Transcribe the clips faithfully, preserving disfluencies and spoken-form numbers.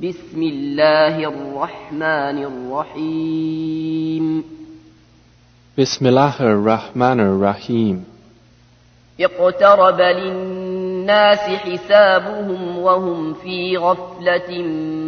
بسم الله الرحمن الرحيم بسم الله الرحمن الرحيم اقترب للناس حسابهم وهم في غفلة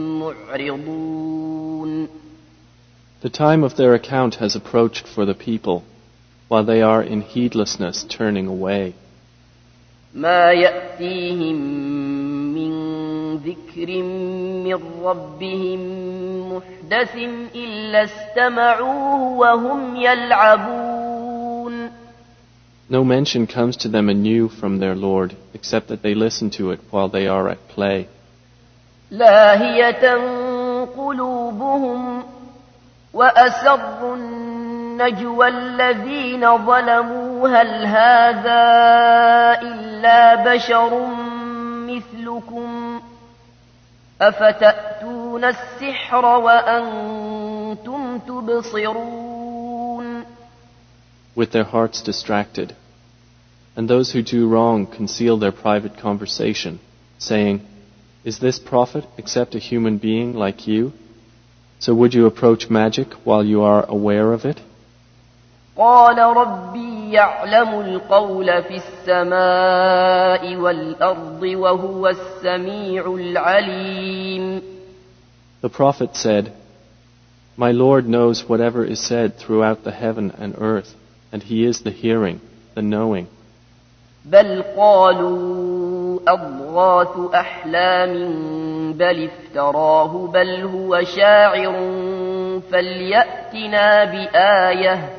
معرضون. The time of their account has approached for the people, while they are in heedlessness turning away. ما يأتيهم من ذكر من ربهم محدث إلا استمعوه وهم يلعبون. No mention comes to them anew from their Lord, except that they listen to it while they are at play. لاهية قلوبهم وأسروا النجوى الذين ظلموا هل هذا إلا بشر مثلكم أفتأتون السحر وأنتم تبصرون. With their hearts distracted. And those who do wrong conceal their private conversation, saying, "Is this prophet except a human being like you? So would you approach magic while you are aware of it?" قال ربي يعلم القول في السماء والأرض وهو السميع العليم. The prophet said, "My Lord knows whatever is said throughout the heaven and earth, and He is the hearing, the knowing." بل قالوا أضغاث أحلام بل افتراه بل هو شاعر فليأتنا بآية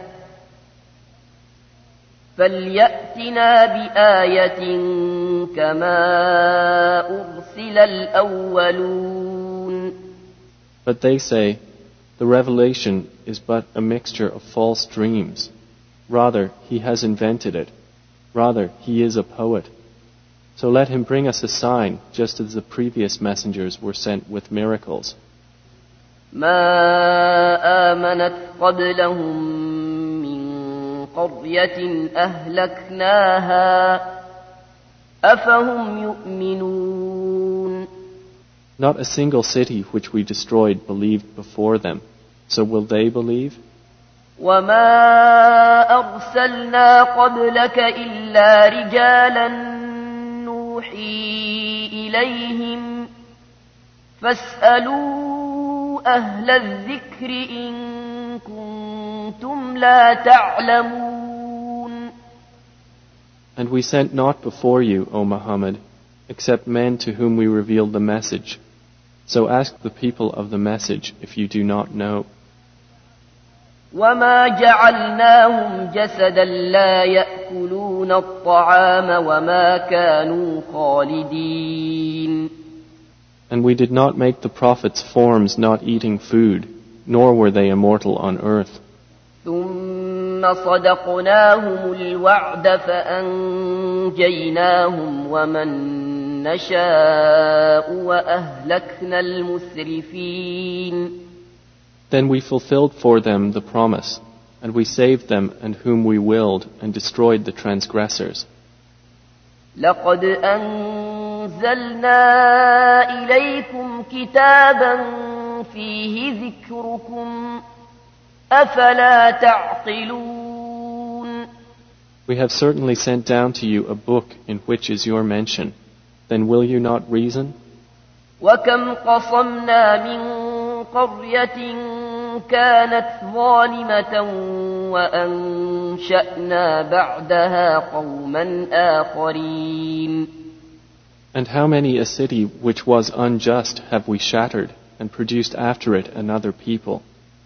فليأتنا بآية كما أرسل الأولون. But they say, "The revelation is but a mixture of false dreams. Rather, he has invented it. Rather, he is a poet. So let him bring us a sign, just as the previous messengers were sent with miracles." ما آمنت قبلهم من قرية أهلكناها أفهم يؤمنون. Not a single city which we destroyed believed before them. So will they believe? وما أرسلنا قبلك إلا رجالا نوحي إليهم فاسألوا أهل الذكر إن كنتم لا تعلمون. And we sent not before you, O Muhammad, except men to whom we revealed the message. So ask the people of the message if you do not know. وما جعلناهم جسدا لا يأكلون الطعام وما كانوا خالدين. And we did not make the prophets forms not eating food, nor were they immortal on earth. ثم صدقناهم الوعد فأنجيناهم ومن نشاء وأهلكنا المسرفين. Then we fulfilled for them the promise, and we saved them and whom we willed, and destroyed the transgressors. لقد أنزلنا إليكم كتابا فيه ذكركم أفلا تعقلون. We have certainly sent down to you a book in which is your mention. Then will you not reason? وكم قصمنا من قرية كانت ظالمة وأنشأنا بعدها قوما آخرين. And how many a city which was unjust have we shattered, and produced after it another people?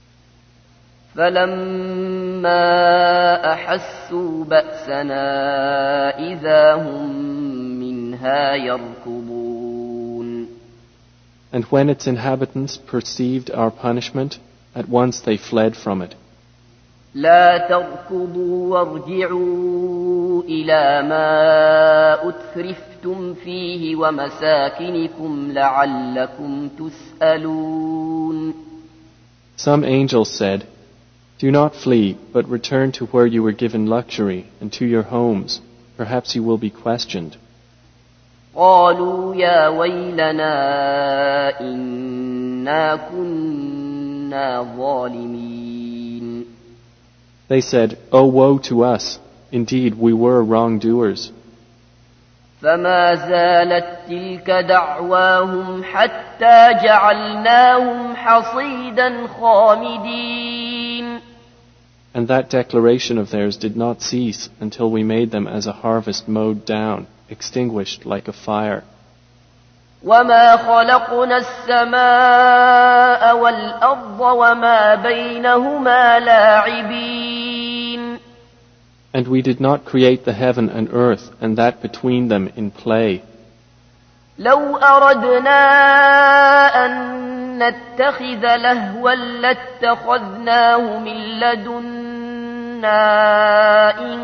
فلما أحسوا بأسنا إذا هم منها يركضون. And when its inhabitants perceived our punishment, at once they fled from it. لا تركضوا وارجعوا إلى ما أترفتم فيه ومساكنكم لعلكم تسألون. Some angels said, "Do not flee, but return to where you were given luxury, and to your homes. Perhaps you will be questioned." قالوا يا ويلنا إن إنا كنا ظالمين. They said, "Oh, woe to us! Indeed, we were wrongdoers." فما زالت تلك دعواهم حتى جعلناهم حصيدا خامدين. And that declaration of theirs did not cease until we made them as a harvest mowed down, extinguished like a fire. وما خلقنا السماء والأرض وما بينهما لاعبين. And we did not create the heaven and earth and that between them in play. لو أردنا أن نتخذ لهوا لاتخذناه من لدنا إن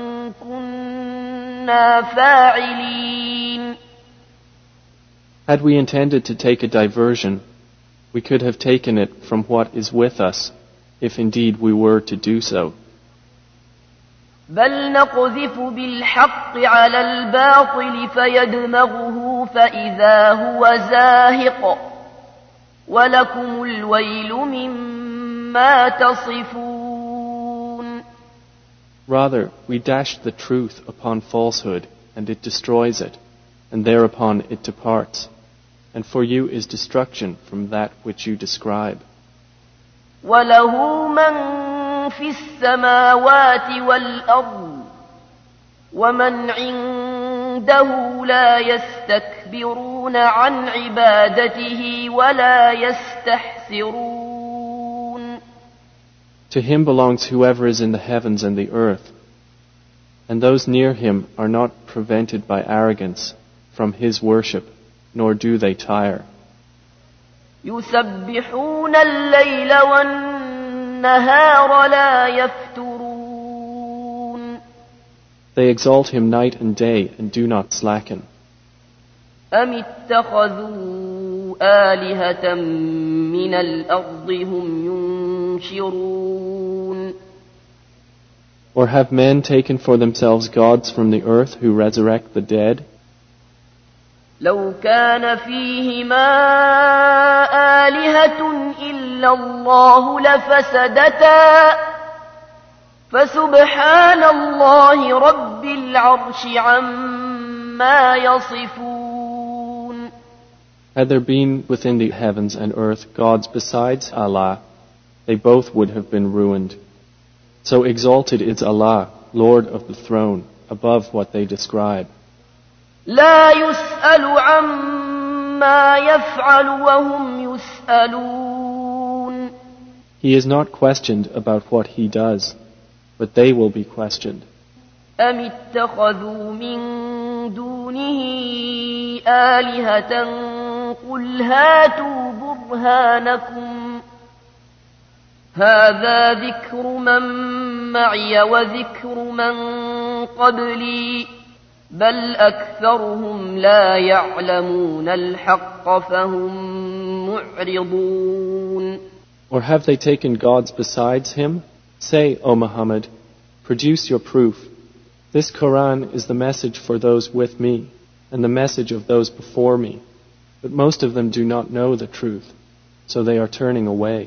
كنا فاعلين. Had we intended to take a diversion, we could have taken it from what is with us, if indeed we were to do so. بل نقذف بالحق على الباطل فيدمغه فإذا هو زاهق ولكم الويل مما تصفون. Rather, we dash the truth upon falsehood, and it destroys it, and thereupon it departs. And for you is destruction from that which you describe. وله من في السماوات والأرض ومن عنده لا يستكبرون عن عبادته ولا يستحسرون. To him belongs whoever is in the heavens and the earth, and those near him are not prevented by arrogance from his worship, nor do they tire. يسبحون الليل والنهار لا يفترون. They exalt him night and day and do not slacken. أم اتخذوا آلهة من الأرض هم ينشرون. Or have men taken for themselves gods from the earth who resurrect the dead? لو كان فيهما آلهة إلا الله لفسدتا فسبحان الله رب العرش عما يصفون. Had there been within the heavens and earth gods besides Allah, they both would have been ruined. So exalted is Allah, Lord of the throne, above what they describe. لا يسأل عما يفعل وهم يسألون. He is not questioned about what he does, but they will be questioned. أم اتخذوا من دونه آلهة قل هاتوا برهانكم هذا ذكر من معي وذكر من قبلي بل أكثرهم لا يعلمون الحق فهم معرضون. Or have they taken gods besides him? Say, O Muhammad, produce your proof. This Quran is the message for those with me, and the message of those before me. But most of them do not know the truth, so they are turning away.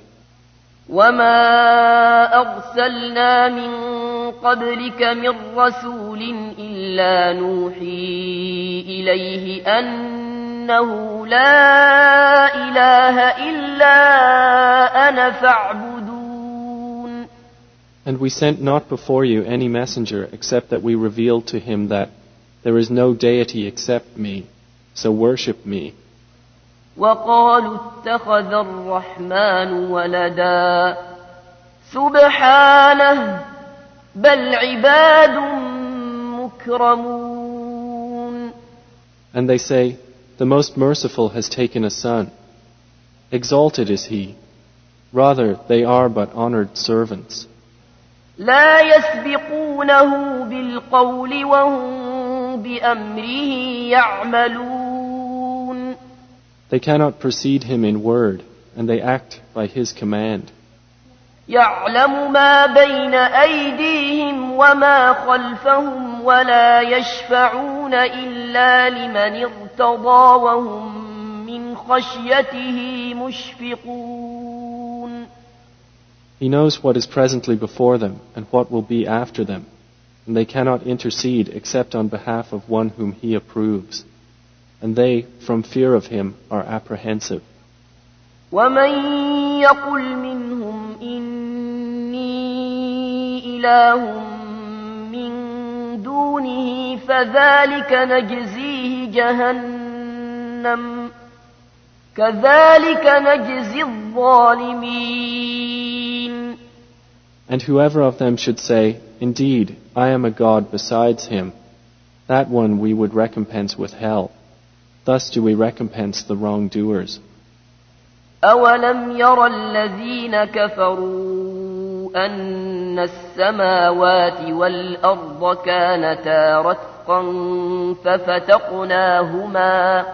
وما أرسلنا من قبلك من رسول إلا نوحي إليه أنه لا إله إلا أنا فاعبدون. And we sent not before you any messenger except that we revealed to him that there is no deity except me, so worship me. وقالوا اتخذ الرحمن ولدا سبحانه بل عباد مكرمون. And they say, the Most Merciful has taken a son. Exalted is he. Rather, they are but honored servants. لا يسبقونه بالقول وهم بأمره يعملون. They cannot precede him in word, and they act by his command. يعلم ما بين أيديهم وما خلفهم ولا يشفعون إلا لمن ارتضى وهم من خشيته مشفقون. He knows what is presently before them and what will be after them, and they cannot intercede except on behalf of one whom He approves. And they, from fear of Him, are apprehensive. وَمَن يَقُلْ مِنْهُمْ إِنِّي إِلَٰهٌ مِّن دُونِهِ فَذَلِكَ نَجْزِيهِ جَهَنَّمَ كَذَلِكَ نَجْزِي الظَّالِمِينَ. And whoever of them should say, "Indeed, I am a God besides Him," that one we would recompense with hell. Thus do we recompense the wrongdoers. أَوَلَمْ يَرَ الَّذِينَ كَفَرُوا أَنَّ السَّمَاوَاتِ وَالْأَرْضَ كَانَتَا رَتْقًا فَفَتَقْنَاهُمَا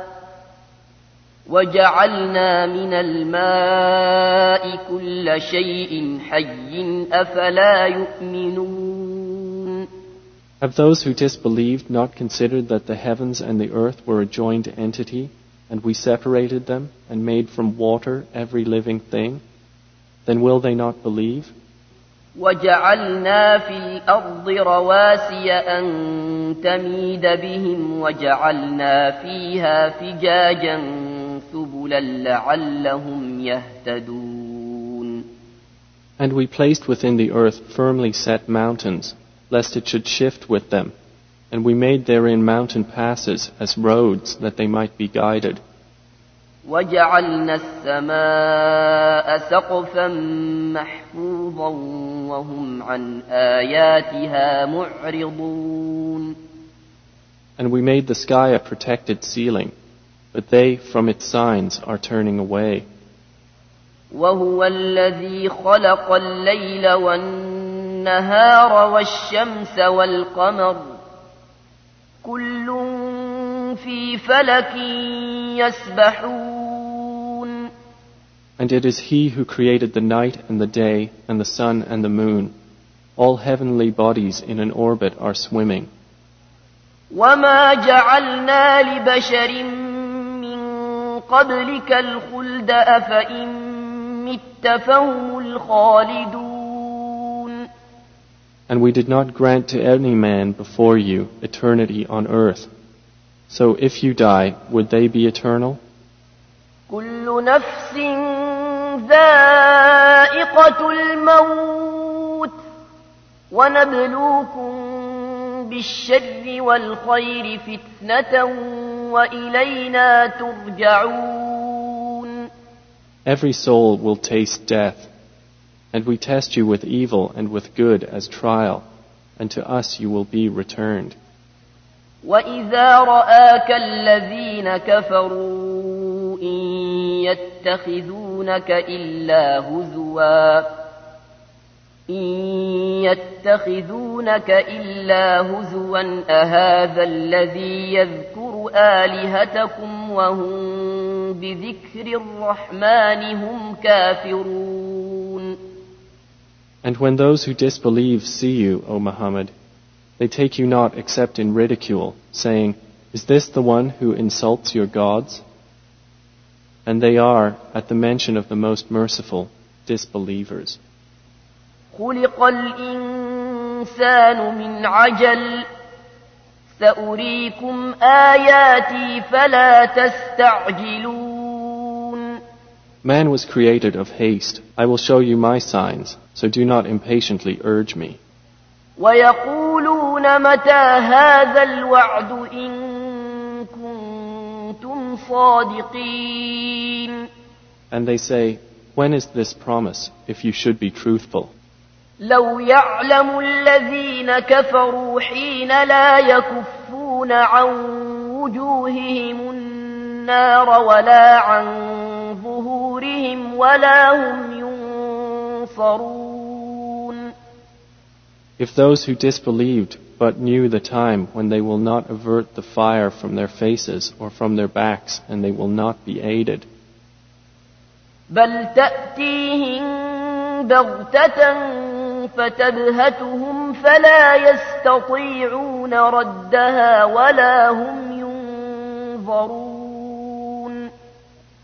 وَجَعَلْنَا مِنَ الْمَاءِ كُلَّ شَيْءٍ حَيٍّ أَفَلَا يُؤْمِنُونَ. Have those who disbelieved not considered that the heavens and the earth were a joined entity, and we separated them and made from water every living thing? Then will they not believe? وَجَعَلْنَا فِي الْأَرْضِ رَوَاسِيَ أَن تَمِيدَ بِهِمْ وَجَعَلْنَا فِيهَا فِجَاجًا سُبُلًا لَعَلَّهُمْ يَهْتَدُونَ. And we placed within the earth firmly set mountains, lest it should shift with them, and we made therein mountain passes as roads that they might be guided. وَجَعَلْنَا السَّمَاءَ سَقْفًا مَحْفُوظًا وَهُمْ عَنْ آيَاتِهَا مُعْرِضُونَ. And we made the sky a protected ceiling, but they from its signs are turning away. وَهُوَ الَّذِي خَلَقَ اللَّيْلَ وَالنَّهَارَ وَالشَّمْسَ وَالْقَمَرَ كُلٌّ فِي فَلَكٍ يَسْبَحُونَ. And it is He who created the night and the day and the sun and the moon. All heavenly bodies in an orbit are swimming. وَمَا جَعَلْنَا لِبَشَرٍ مِّن قَبْلِكَ الْخُلْدَ أَفَإِن مِّتَّ فَهُمُ الْخَالِدُونَ. And we did not grant to any man before you eternity on earth. So if you die, would they be eternal? كُلُّ نَفْسٍ ذَائِقَةُ الْمَوْتِ وَنَبْلُوكُم بِالشَّرِّ وَالْخَيْرِ فِتْنَةً وَإِلَيْنَا تُرْجَعُونَ. Every soul will taste death, and we test you with evil and with good as trial, and to us you will be returned. وَإِذَا رَآكَ الَّذِينَ كَفَرُوا إِن يَتَّخِذُونَكَ إِلَّا هُزُوًا إِن يَتَّخِذُونَكَ إِلَّا هُزُوًا أَهَذَا الَّذِي يَذْكُرُ آلِهَتَكُمْ وَهُمْ بِذِكْرِ الرَّحْمَنِ هُمْ كَافِرُونَ. And when those who disbelieve see you, O Muhammad, they take you not except in ridicule, saying, "Is this the one who insults your gods?" And they are, at the mention of the Most Merciful, disbelievers. خُلِقَ الْإِنسَانُ مِنْ عَجَلٍ سَأُرِيكُمْ آيَاتِي فَلَا تَسْتَعْجِلُونَ. Man was created of haste. I will show you my signs, so do not impatiently urge me. وَيَقُولُونَ مَتَى هَذَا الْوَعْدُ إِن كُنتُمْ صَادِقِينَ. And they say, when is this promise, if you should be truthful? لَوْ يَعْلَمُ الَّذِينَ كَفَرُوا حِينَ لَا يَكُفُّونَ عَن وُجُوهِهِمُ النَّارَ وَلَا عَن ظُهُورِهِمْ وَلَا هُمْ يُنصَرُونَ. If those who disbelieved but knew the time when they will not avert the fire from their faces or from their backs, and they will not be aided. بَلْ تَأْتِيهِم بَغْتَةً فَتَبْهَتُهُمْ فَلَا يَسْتَطِيعُونَ رَدَّهَا وَلَا هُمْ يُنظَرُونَ.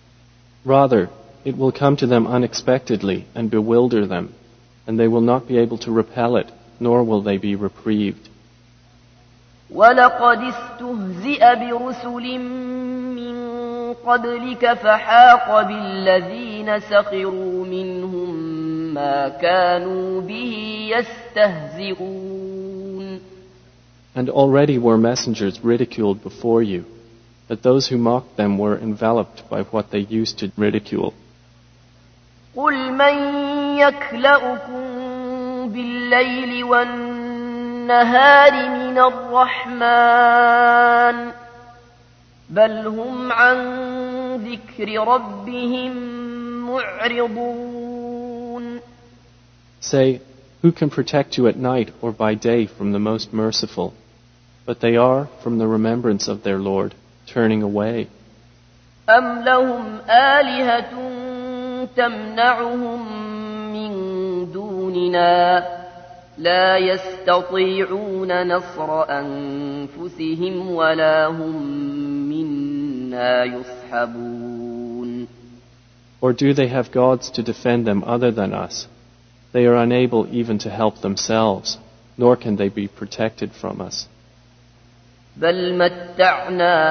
Rather, it will come to them unexpectedly and bewilder them, and they will not be able to repel it, nor will they be reprieved. وَلَقَدِ اسْتُهْزِئَ بِرُسُلٍ مِّن قَبْلِكَ فَحَاقَ بِالَّذِينَ سَخِرُوا مِنْهُم مَّا كَانُوا بِهِ يَسْتَهْزِئُونَ. And already were messengers ridiculed before you, but those who mocked them were enveloped by what they used to ridicule. قُلْ مَن يَكْلَؤُكُم بِاللَّيْلِ وَالنَّهَارِ مِنَ الرَّحْمَنِ بَلْ هُمْ عَن ذِكْرِ رَبِّهِم مُّعْرِضُونَ. Say, who can protect you at night or by day from the most merciful? But they are, from the remembrance of their Lord, turning away. أَمْ لَهُمْ آلِهَةٌ تَمْنَعُهُم مِّن دُونِنَا لَا يَسْتَطِيعُونَ نَصْرَ أَنفُسِهِمْ وَلَا هُم مِّنَّا يُصْحَبُونَ. Or do they have gods to defend them other than us? They are unable even to help themselves, nor can they be protected from us. بَلْ مَتَّعْنَا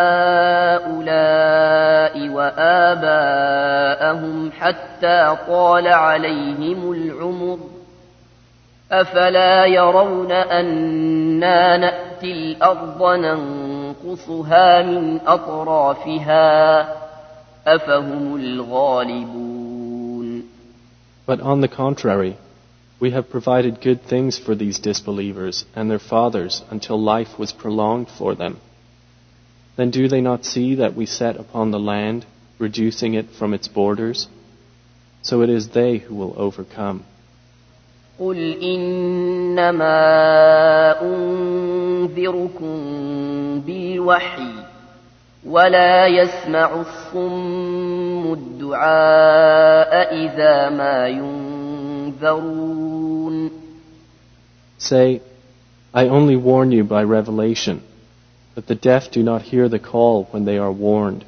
هَؤُلَاءِ وَآبَاءَهُمْ حَتَّىٰ طَالَ عَلَيْهِمُ الْعُمُرُ أَفَلَا يَرَوْنَ أَنَّا نَأْتِي الْأَرْضَ نَنقُصُهَا مِنْ أَطْرَافِهَا أَفَهُمُ الْغَالِبُونَ. But on the contrary, we have provided good things for these disbelievers and their fathers until life was prolonged for them. Then do they not see that we set upon the land, reducing it from its borders? So it is they who will overcome. قُلْ إِنَّمَا أُنذِرُكُم بِالْوَحْيِ وَلَا يَسْمَعُ الصُّمُّ الدُّعَاءَ إِذَا مَا يُنذَرُونَ. Say, I only warn you by revelation, but the deaf do not hear the call when they are warned.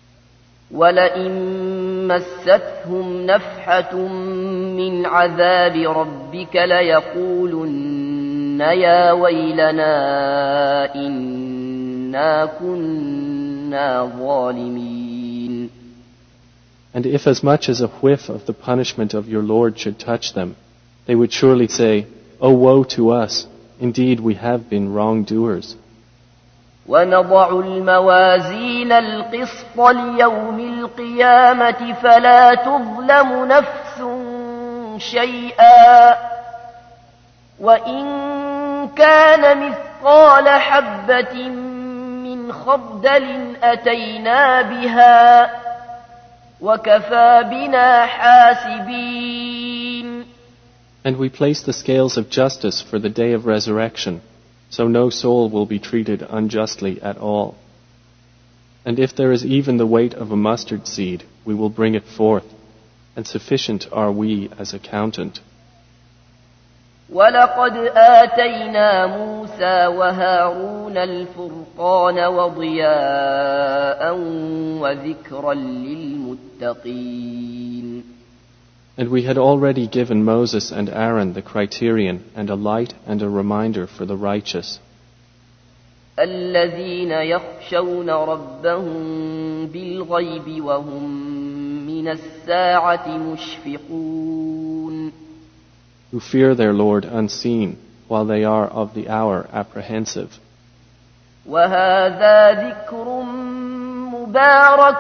وَلَئِن مَّسَّتْهُمْ نَفْحَةٌ مِّنْ عَذَابِ رَبِّكَ لَيَقُولُنَّ يَا وَيْلَنَا إِنَّا كُنَّا ظَالِمِينَ. And if as much as a whiff of the punishment of your Lord should touch them, they would surely say, "Oh, woe to us! Indeed, we have been wrongdoers." وَنَضَعُ الْمَوَازِينَ الْقِسْطَ لِيَوْمِ الْقِيَامَةِ فَلَا تُظْلَمُ نَفْسٌ شَيْئًا وَإِن كَانَ مِثْقَالَ حَبَّةٍ مِّنْ خَرْدَلٍ أَتَيْنَا بِهَا وَكَفَى بِنَا حَاسِبِينَ. And we place the scales of justice for the day of resurrection, so no soul will be treated unjustly at all. And if there is even the weight of a mustard seed, we will bring it forth, and sufficient are we as accountant. وَلَقَدْ آتَيْنَا مُوسَى وَهَارُونَ الْفُرْقَانَ وَضِيَاءً وَذِكْرًا لِلْمُتَّقِينَ. And we had already given Moses and Aaron the criterion and a light and a reminder for the righteous. الَّذِينَ يَخْشَوْنَ رَبَّهُم بِالْغَيْبِ وَهُم مِّنَ السَّاعَةِ مُشْفِقُونَ. Who fear their Lord unseen, while they are of the hour apprehensive. وَهَذَا ذِكْرٌ مُبَارَكٌ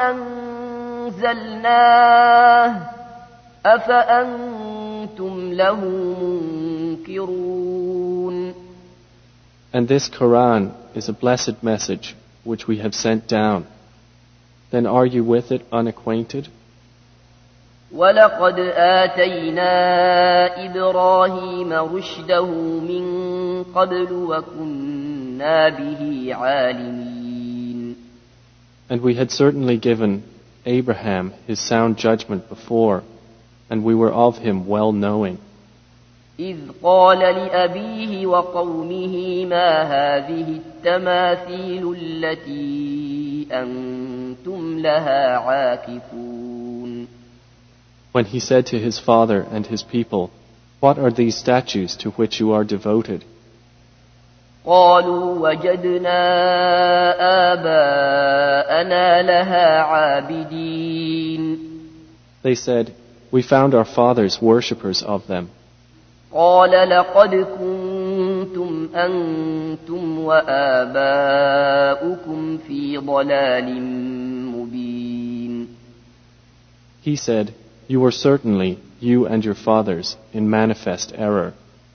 أَنزَلْنَاهُ أَفَأَنْتُمْ لَهُ مُنْكِرُونَ. And this Quran is a blessed message which we have sent down. Then are you with it unacquainted? وَلَقَدْ آتَيْنَا إِبْرَاهِيمَ رُشْدَهُ مِنْ قَبْلُ وَكُنَّا بِهِ عَالِمِينَ. And we had certainly given Abraham his sound judgment before, and we were of him well knowing. إِذْ قَالَ لِأَبِيهِ وَقَوْمِهِ مَا هَذِهِ التَّمَاثِيلُ الَّتِي أَنْتُمْ أنتم لها عاكفون. When he said to his father and his people, "What are these statues to which you are devoted?" قالوا وجدنا آباءنا لها عابدين. They said, "We found our fathers worshippers of them." قال لقد كنتم أنتم وآباؤكم في ضلال مبين. He said, "You were certainly, you and your fathers, in manifest error."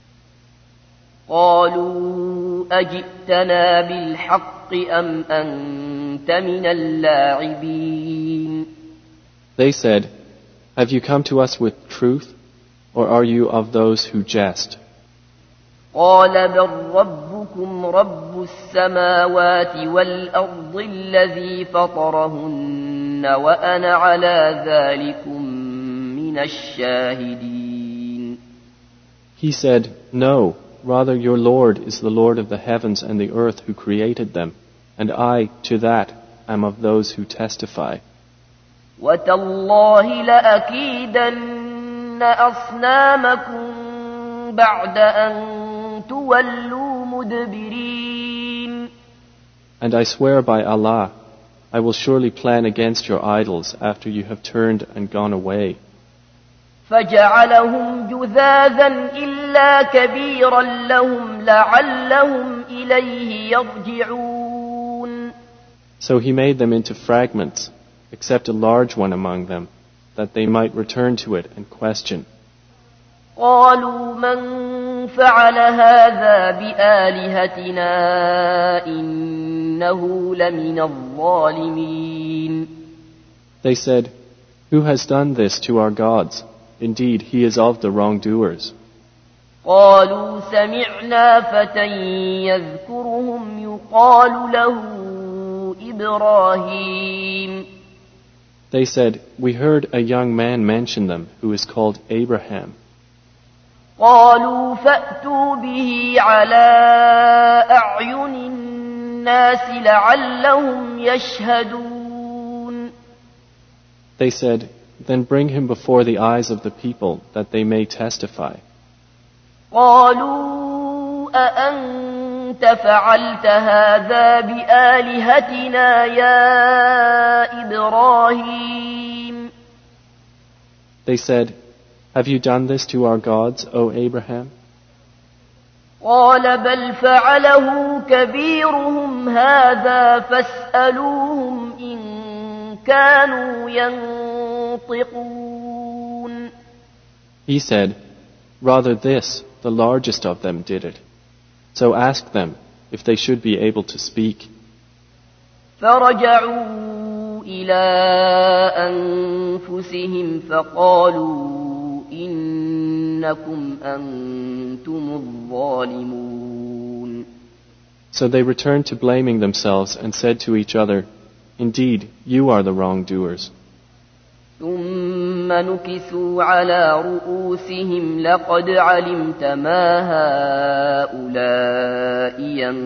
قالوا أجئتنا بالحق أم أنت من اللاعبين. They said, "Have you come to us with truth, or are you of those who jest?" قال بل ربكم رب السماوات والأرض الذي فطرهن وأنا على ذلكم من الشاهدين. He said, "No, rather your Lord is the Lord of the heavens and the earth who created them, and I, to that, am of those who testify." وتالله لأكيدن أصنامكم بعد أن تولوا مدبرين. And I swear by Allah, I will surely plan against your idols after you have turned and gone away. فجعلهم جذاذا إلا كبيرا لهم لعلهم إليه يرجعون. So he made them into fragments, except a large one among them, that they might return to it and question. قالوا من فعل هذا بآلهتنا إنه لمن الظالمين. They said, "Who has done this to our gods? Indeed, he is of the wrongdoers." قالوا سمعنا فتى يذكرهم يقال له إبراهيم. They said, "We heard a young man mention them who is called Abraham." قالوا فأتوا به على أعين الناس لعلهم يشهدون. They said, "Then bring him before the eyes of the people that they may testify." قالوا أأنت فعلت هذا بآلهتنا يا إبراهيم. They said, "Have you done this to our gods, O Abraham?" قال بل فعله كبيرهم هذا فاسألوهم إن كانوا ينطقون. He said, "Rather this, the largest of them did it. So ask them if they should be able to speak." فرجعوا إلى أنفسهم فقالوا إنكم أنتم الظالمون. So they returned to blaming themselves and said to each other, "Indeed, you are the wrongdoers." ثم نكسوا على رؤوسهم لقد علمت ما هؤلاء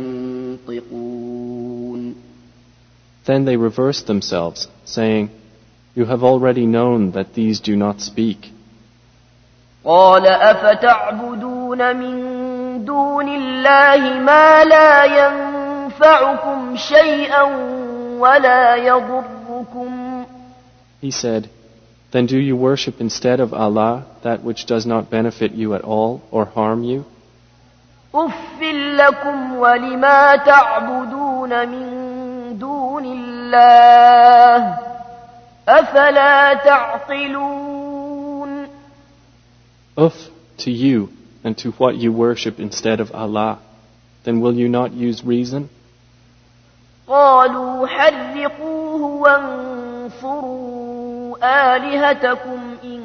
ينطقون. Then they reversed themselves, saying, "You have already known that these do not speak." قال أفتعبدون من دون الله ما لا ينفعكم شيئا ولا يضركم. He said, "Then do you worship instead of Allah that which does not benefit you at all or harm you?" أف لكم ولما تعبدون من دون الله أفلا تعقلون. Uff to you and to what you worship instead of Allah. Then will you not use reason? قالوا حرقوه وانصروا آلهتكم إن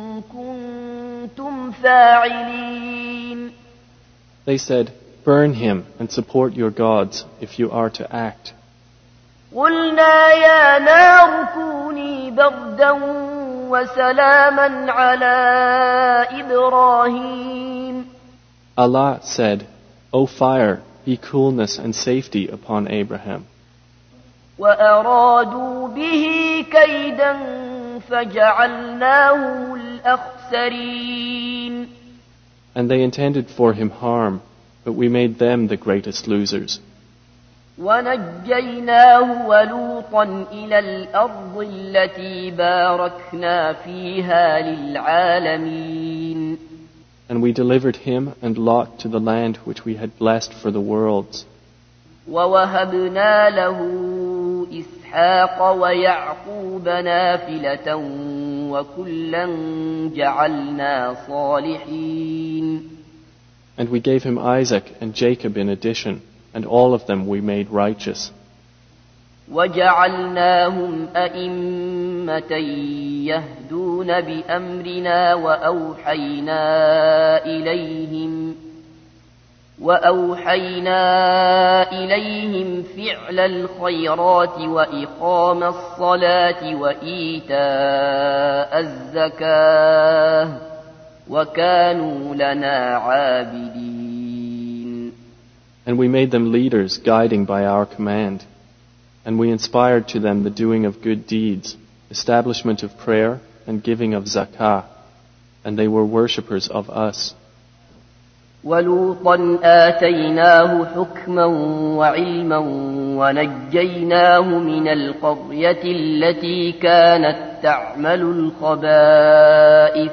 كنتم فاعلين. They said, "Burn him and support your gods if you are to act." قلنا يا نار كوني بردا وسلاما على إبراهيم. Allah said, "O fire, be coolness and safety upon Abraham." وأرادوا به كيدا فجعلناهم الأخسرين. And they intended for him harm, but we made them the greatest losers. ونجيناه ولوطا إلى الأرض التي باركنا فيها للعالمين. And we delivered him and Lot to the land which we had blessed for the worlds. ووهبنا له إسحاق ويعقوب نافلة وكلا جعلنا صالحين. And we gave him Isaac and Jacob in addition, and all of them we made righteous. وجعلناهم أئمة يهدون بأمرنا وأوحينا إليهم وأوحينا إليهم فعل الخيرات وإقام الصلاة وإيتاء الزكاة وكانوا لنا عابدين. And we made them leaders, guiding by our command. And we inspired to them the doing of good deeds, establishment of prayer, and giving of zakah. And they were worshippers of us. وَلُوطًا آتَيْنَاهُ حُكْمًا وَعِلْمًا وَنَجَّيْنَاهُ مِنَ الْقَرْيَةِ الَّتِي كَانَتْ تَعْمَلُ الْخَبَائِثَ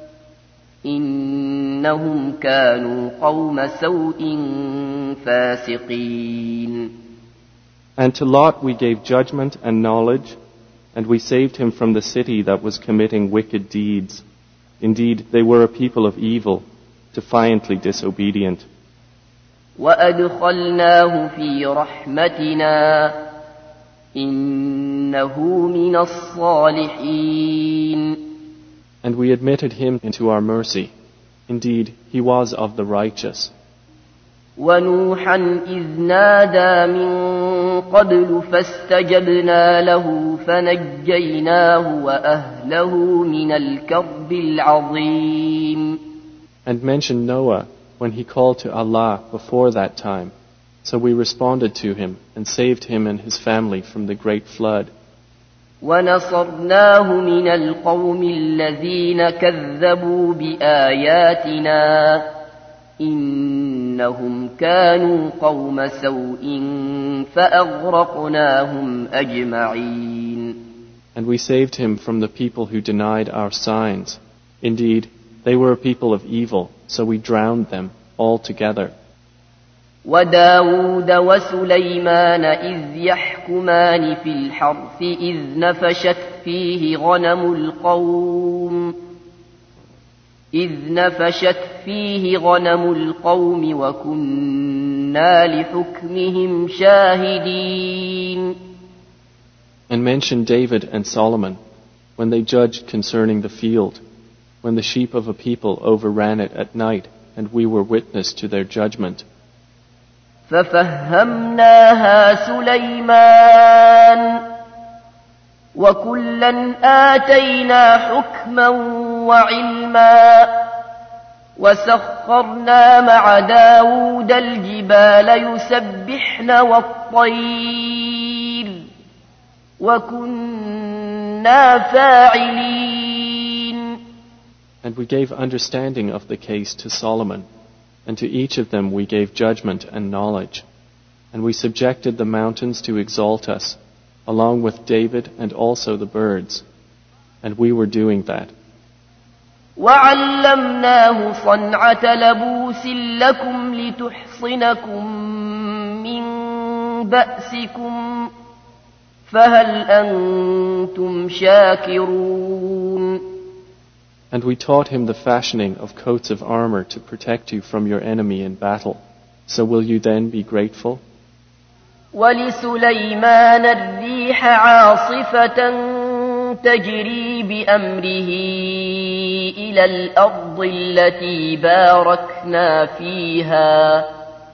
إِنَّهُمْ كَانُوا قَوْمَ سَوْءٍ فَاسِقِينَ. And to Lot we gave judgment and knowledge, and we saved him from the city that was committing wicked deeds. Indeed, they were a people of evil, defiantly disobedient. وَأَدْخَلْنَاهُ فِي رَحْمَتِنَا إِنَّهُ مِنَ الصَّالِحِينَ. And we admitted him into our mercy. Indeed, he was of the righteous. وَنُوحًا إِذْ نَادَى مِن قَبْلُ فَاسْتَجَبْنَا لَهُ فَنَجَّيْنَاهُ وَأَهْلَهُ مِنَ الْكَرْبِ الْعَظِيمِ. And mention Noah when he called to Allah before that time. So we responded to him and saved him and his family from the great flood. وَنَصَرْنَاهُ مِنَ الْقَوْمِ الَّذِينَ كَذَّبُوا بِآيَاتِنَا إِنَّهُمْ كَانُوا قَوْمَ سَوْءٍ فَأَغْرَقْنَاهُمْ أَجْمَعِينَ. And we saved him from the people who denied our signs. Indeed, they were a people of evil, so we drowned them all together. وَدَاوُودَ وَسُلَيْمَانَ إِذْ يَحْكُمَانِ فِي الْحَرْثِ إِذْ نَفَشَتْ فِيهِ غَنَمُ الْقَوْمِ إِذْ نَفَشَتْ فِيهِ غَنَمُ الْقَوْمِ وَكُنَّا لِحُكْمِهِمْ شَاهِدِينَ. And mention David and Solomon when they judged concerning the field, when the sheep of a people overran it at night, and we were witness to their judgment. فَفَهَّمْنَاهَا سُلَيْمَانَ وَكُلًّا آتَيْنَا حُكْمًا وَعِلْمًا وَسَخَّرْنَا مَعَ دَاوُودَ الْجِبَالَ يُسَبِّحْنَ وَالطَّيْرَ وَكُنَّا فَاعِلِينَ. And we gave understanding of the case to Solomon, and to each of them we gave judgment and knowledge. And we subjected the mountains to exalt us, along with David and also the birds. And we were doing that. وَعَلَّمْنَاهُ صَنْعَةَ لَبُوسٍ لَكُمْ لِتُحْصِنَكُمْ مِنْ بَأْسِكُمْ فَهَلْ أَنْتُمْ شَاكِرُونَ. And we taught him the fashioning of coats of armor to protect you from your enemy in battle. So will you then be grateful? وَلِسُلَيْمَانَ الرِّيحَ عَاصِفَةً تَجْرِي بِأَمْرِهِ إِلَى الْأَرْضِ الَّتِي بَارَكْنَا فِيهَا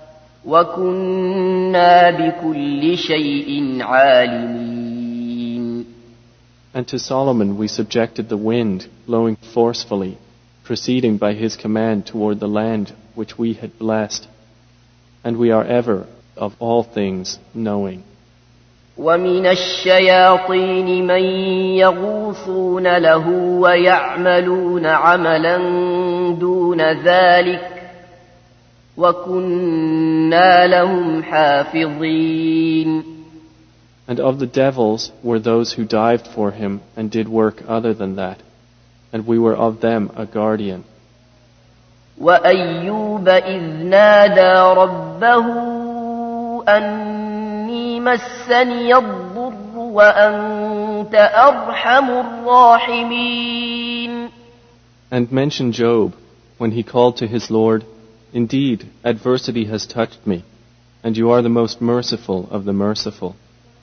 وَكُنَّا بِكُلِّ شَيْءٍ عَالِمِينَ. And to Solomon we subjected the wind, blowing forcefully, proceeding by his command toward the land which we had blessed. And we are ever, of all things, knowing. ومن الشياطين من يغوصون له ويعملون عملا دون ذلك وكنا لهم حافظين. And of the devils were those who dived for him and did work other than that, and we were of them a guardian. وأيوب إذ نادى ربه أني مسني الضر وأنت أرحم الراحمين. And mention Job when he called to his Lord, "Indeed, adversity has touched me, and you are the most merciful of the merciful."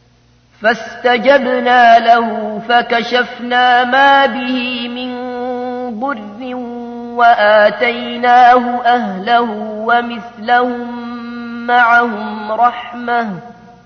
فاستجبنا له فكشفنا ما به من ضر وآتيناه أهله ومثلهم معهم رحمة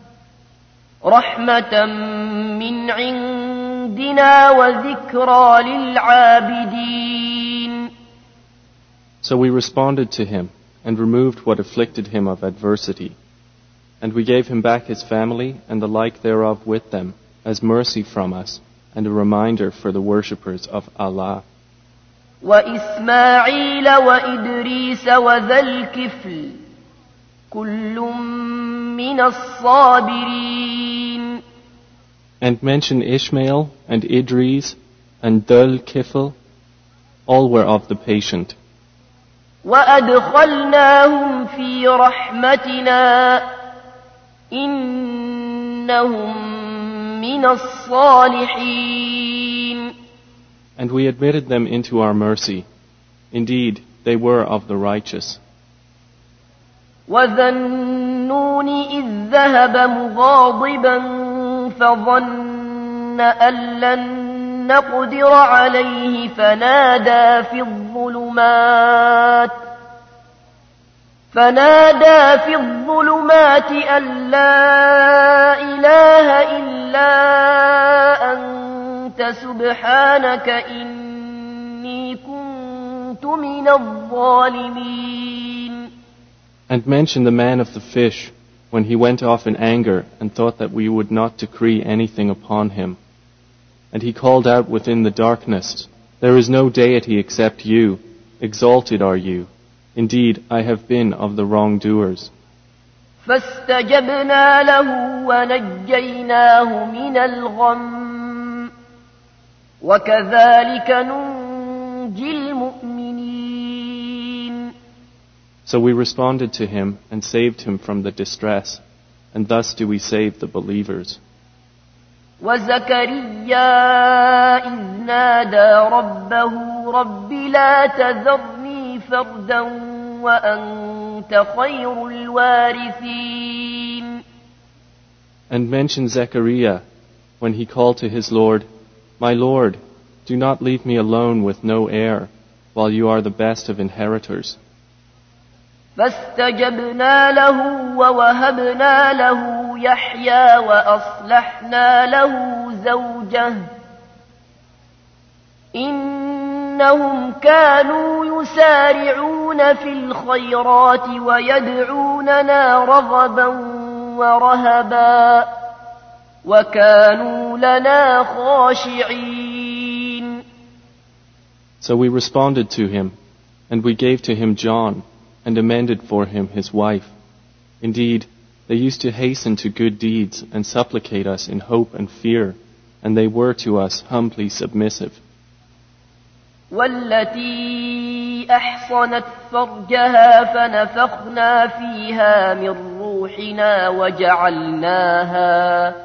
رحمة من عندنا وذكرى للعابدين. So we responded to him and removed what afflicted him of adversity. And we gave him back his family and the like thereof with them, as mercy from us, and a reminder for the worshippers of Allah. وإسماعيل وإدريس وذا الكفل كل من الصابرين. And mention Ishmael and Idris and Dhul Kifl, all were of the patient. وأدخلناهم في رحمتنا إنهم من الصالحين. And we admitted them into our mercy. Indeed, they were of the righteous. وذا النون إذ ذهب مغاضبا فظن أن لن نقدر عليه فنادى في الظلمات فنادى في الظلمات أن لا إله إلا أنت سبحانك إني كنت من الظالمين. And mention the man of the fish when he went off in anger and thought that we would not decree anything upon him. And he called out within the darkness, "There is no deity except you. Exalted are you. Indeed, I have been of the wrongdoers." فاستجبنا له ونجيناه من الغم وكذلك ننجي المؤمنين. So we responded to him and saved him from the distress, and thus do we save the believers. وزكريا إذ نادى ربه رب لا تذرني فردا وأنت خير الوارثين. And mention Zechariah when he called to his Lord, "My Lord, do not leave me alone with no heir, while you are the best of inheritors." فاستجبنا له ووهبنا له يحيى وأصلحنا له زوجه إنهم كانوا يسارعون في الخيرات ويدعوننا رغبا ورهبا وكانوا لنا خاشعين. So we responded to him, and we gave to him John, and amended for him his wife. Indeed, they used to hasten to good deeds and supplicate us in hope and fear, and they were to us humbly submissive. والتي أحصنت فرجها فنفخنا فيها من روحنا وجعلناها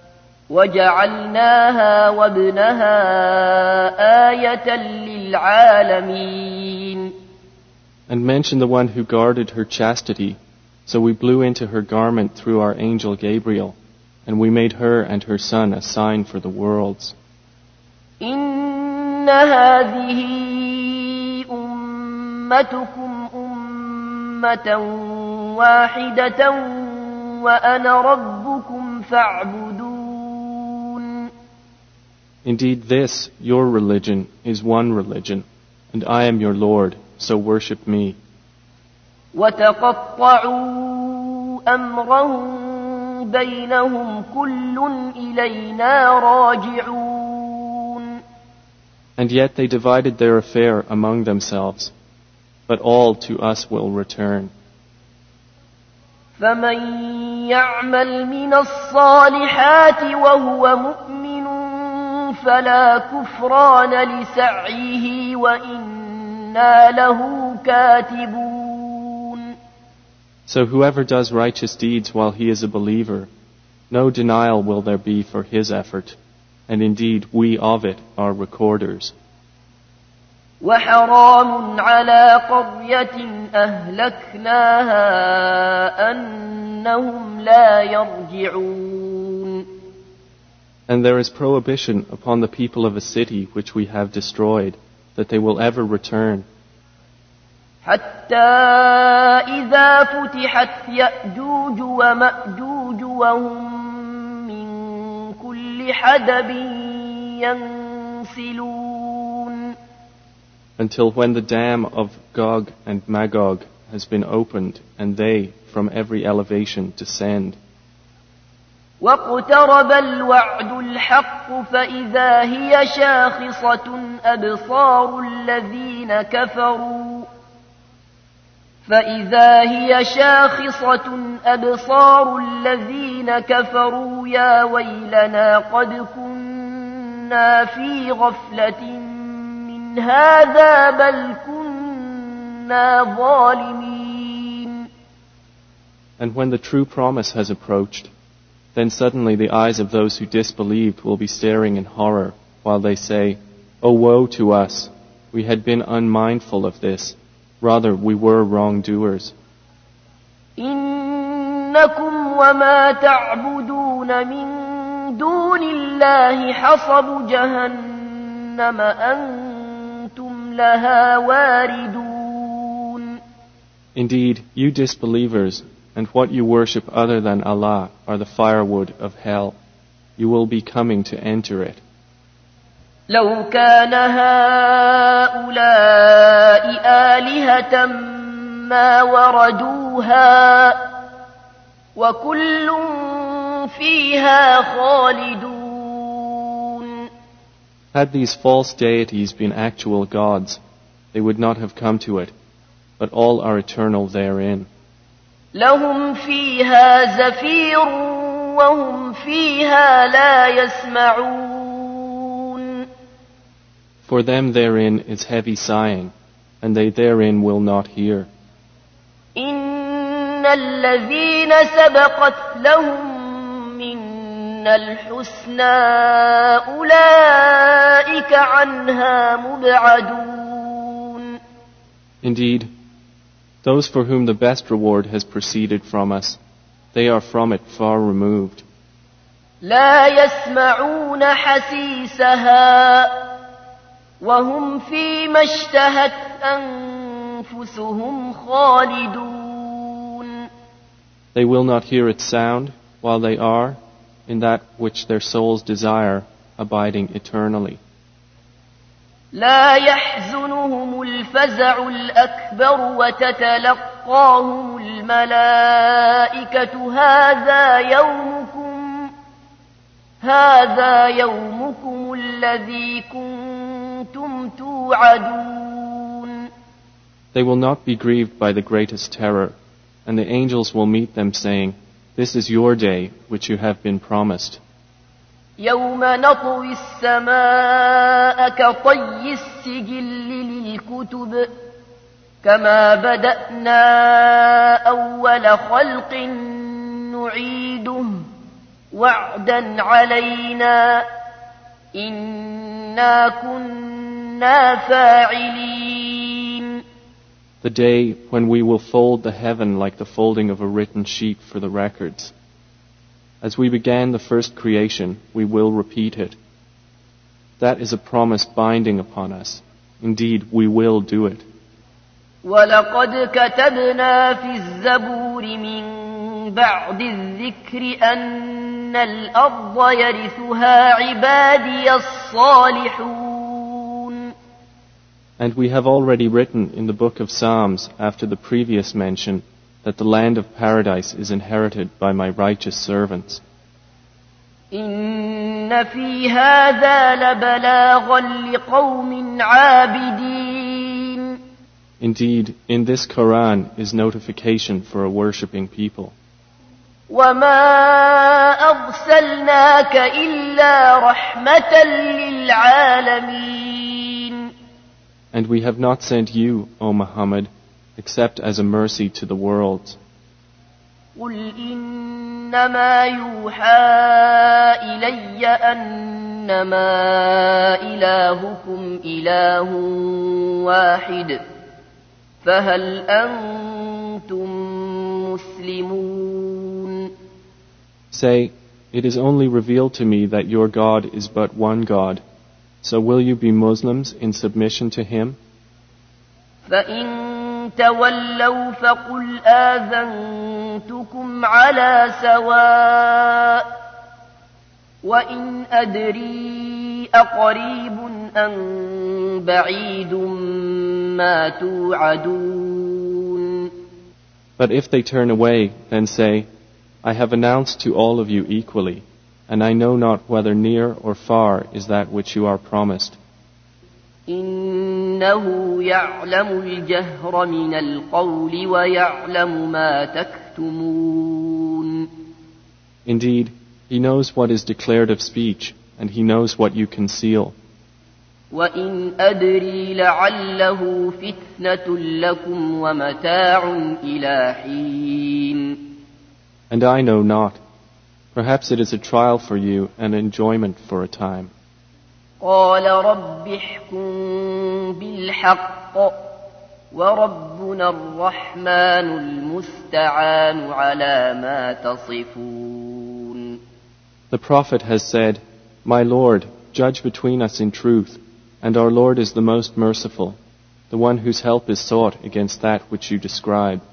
وجعلناها وابنها آية للعالمين. And mention the one who guarded her chastity. So we blew into her garment through our angel Gabriel, and we made her and her son a sign for the worlds. إن هذه أمتكم أمة واحدة وأنا ربكم فاعبدون. Indeed, this, your religion, is one religion, and I am your Lord, so worship me. وتقطعوا أمرهم بينهم كل إلينا راجعون. And yet they divided their affair among themselves, but all to us will return. فمن يعمل من الصالحات وهو مؤمن فلا كفران لسعيه وإنا له كاتبون. So whoever does righteous deeds while he is a believer, no denial will there be for his effort, and indeed we of it are recorders. وحرام على قرية أهلكناها أنهم لا يرجعون. And there is prohibition upon the people of a city which we have destroyed, that they will ever return. حتى إذا فتحت يأجوج ومأجوج وهم من كل حدب ينسلون. Until when the dam of Gog and Magog has been opened, and they from every elevation descend. واقترب الوعد الحق فإذا هي شاخصة أبصار الذين كفروا فإذا هي شاخصة أبصار الذين كفروا يا ويلنا قد كنا في غفلة من هذا بل كنا ظالمين. And when the true promise has approached, then suddenly the eyes of those who disbelieved will be staring in horror, while they say, "Oh woe to us! We had been unmindful of this. Rather, we were wrongdoers." إنكم وما تعبدون من دون الله حصب جهنم أنتم لها واردون. Indeed, you disbelievers, and what you worship other than Allah are the firewood of hell. You will be coming to enter it. لو كان هؤلاء آلهة ما وردوها وكل فيها خالدون. Had these false deities been actual gods, they would not have come to it, but all are eternal therein. لهم فيها زفير وهم فيها لا يسمعون. For them therein is heavy sighing, and they therein will not hear. إن الذين سبقت لهم منا الحسنى أولئك عنها مبعدون. Indeed, those for whom the best reward has proceeded from us, they are from it far removed. لا يسمعون حسيسها وهم فيما اشتهت أنفسهم خالدون. They will not hear its sound while they are, in that which their souls desire, abiding eternally. لا يحزنهم الفزع الأكبر وتتلقاهم الملائكة هذا يومكم هذا يومكم الذي كنتم توعدون. They will not be grieved by the greatest terror, and the angels will meet them saying, "This is your day which you have been promised." يوم نطوي السماء كطي السجل للكتب كما بدأنا أول خلق نعيده وعدا علينا إنا كنا فاعلين. The day when we will fold the heaven like the folding of a written sheet for the records. As we began the first creation, we will repeat it. That is a promise binding upon us. Indeed, we will do it. وَلَقَدْ كَتَبْنَا فِي الزَّبُورِ مِنْ بَعْدِ الذِّكْرِ أَنَّ الْأَرْضَ يَرِثُهَا عِبَادِيَ الصَّالِحُونَ. And we have already written in the book of Psalms, after the previous mention, that the land of paradise is inherited by my righteous servants. إن في هذا لبلاغا لقوم عابدين. Indeed, in this Quran is notification for a worshipping people. وما أرسلناك إلا رحمة للعالمين. And we have not sent you, O Muhammad, except as a mercy to the worlds. قل إنما يوحى إلي أنما إلهكم إله واحد فهل أنتم مسلمون. Say, it is only revealed to me that your God is but one God. So will you be Muslims in submission to Him? فإن تولوا فقل آذنتكم على سواء وإن أدري أقريب أم بعيد ما توعدون. But if they turn away, then say, I have announced to all of you equally, and I know not whether near or far is that which you are promised. إنه يعلم الجهر من القول ويعلم ما تكتمون. Indeed, He knows what is declared of speech, and He knows what you conceal. وإن أدري لعله فتنة لكم ومتاع إلى حين. And I know not. Perhaps it is a trial for you and enjoyment for a time. قال رب احكم بالحق وربنا الرحمن المستعان على ما تصفون. The Prophet has said, My Lord, judge between us in truth, and our Lord is the most merciful, the one whose help is sought against that which you describe.